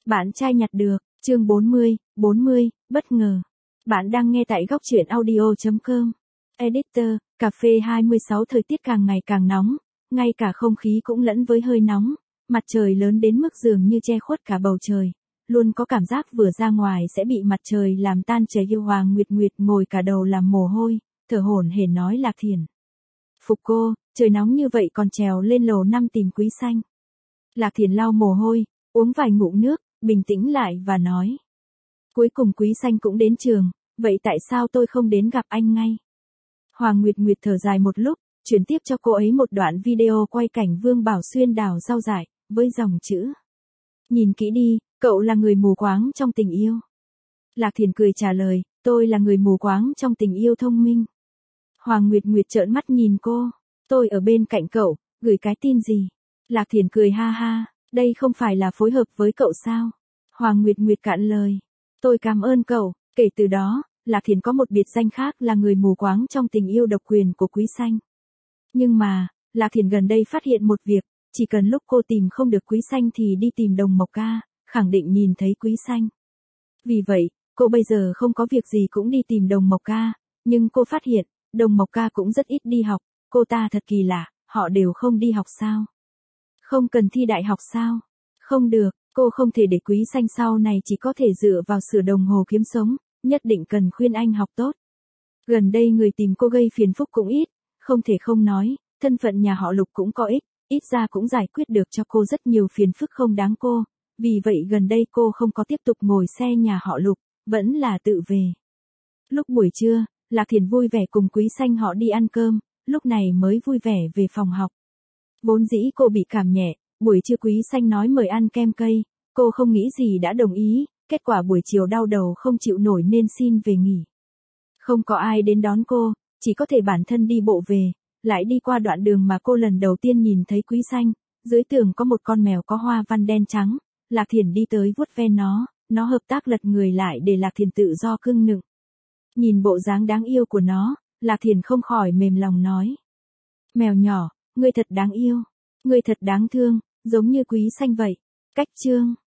Bạn trai nhặt được, chương 40, bất ngờ. Bạn đang nghe tại góc truyện audio.com. Editor, cà phê 26 thời tiết càng ngày càng nóng, ngay cả không khí cũng lẫn với hơi nóng, mặt trời lớn đến mức dường như che khuất cả bầu trời. Luôn có cảm giác vừa ra ngoài sẽ bị mặt trời làm tan chảy. Yêu Hoàng Nguyệt Nguyệt ngồi cả đầu làm mồ hôi, thở hổn hển nói Lạc Thiển. Phục cô, trời nóng như vậy còn trèo lên lầu 5 tìm Quý Xanh. Lạc Thiển lau mồ hôi, uống vài ngụm nước, bình tĩnh lại và nói. Cuối cùng Quý Xanh cũng đến trường, vậy tại sao tôi không đến gặp anh ngay? Hoàng Nguyệt Nguyệt thở dài một lúc, chuyển tiếp cho cô ấy một đoạn video quay cảnh Vương Bảo Xuyên đào rau dại, với dòng chữ. Nhìn kỹ đi, cậu là người mù quáng trong tình yêu. Lạc Thiển cười trả lời, tôi là người mù quáng trong tình yêu thông minh. Hoàng Nguyệt Nguyệt trợn mắt nhìn cô, tôi ở bên cạnh cậu, gửi cái tin gì? Lạc Thiển cười ha ha, đây không phải là phối hợp với cậu sao? Hoàng Nguyệt Nguyệt cạn lời, tôi cảm ơn cậu. Kể từ đó, Lạc Thiển có một biệt danh khác là người mù quáng trong tình yêu độc quyền của Quý Xanh. Nhưng mà, Lạc Thiển gần đây phát hiện một việc, chỉ cần lúc cô tìm không được Quý Xanh thì đi tìm Đồng Mộc Ca, khẳng định nhìn thấy Quý Xanh. Vì vậy, cô bây giờ không có việc gì cũng đi tìm Đồng Mộc Ca, nhưng cô phát hiện, Đồng Mộc Ca cũng rất ít đi học, cô ta thật kỳ lạ, họ đều không đi học sao? Không cần thi đại học sao? Không được, cô không thể để Quý Xanh sau này chỉ có thể dựa vào sửa đồng hồ kiếm sống, nhất định cần khuyên anh học tốt. Gần đây người tìm cô gây phiền phức cũng ít, không thể không nói, thân phận nhà họ Lục cũng có ích, ít ra cũng giải quyết được cho cô rất nhiều phiền phức không đáng cô, vì vậy gần đây cô không có tiếp tục ngồi xe nhà họ Lục, vẫn là tự về. Lúc buổi trưa, Lạc Thiển vui vẻ cùng Quý Xanh họ đi ăn cơm, lúc này mới vui vẻ về phòng học. Vốn dĩ cô bị cảm nhẹ, buổi trưa Quý Xanh nói mời ăn kem cây, cô không nghĩ gì đã đồng ý, kết quả buổi chiều đau đầu không chịu nổi nên xin về nghỉ. Không có ai đến đón cô, chỉ có thể bản thân đi bộ về, lại đi qua đoạn đường mà cô lần đầu tiên nhìn thấy Quý Xanh, dưới tường có một con mèo có hoa văn đen trắng, Lạc Thiển đi tới vuốt ve nó hợp tác lật người lại để Lạc Thiển tự do cưng nựng. Nhìn bộ dáng đáng yêu của nó, Lạc Thiển không khỏi mềm lòng nói. Mèo nhỏ, ngươi thật đáng yêu, ngươi thật đáng thương, giống như Quý Xanh vậy. Cách chương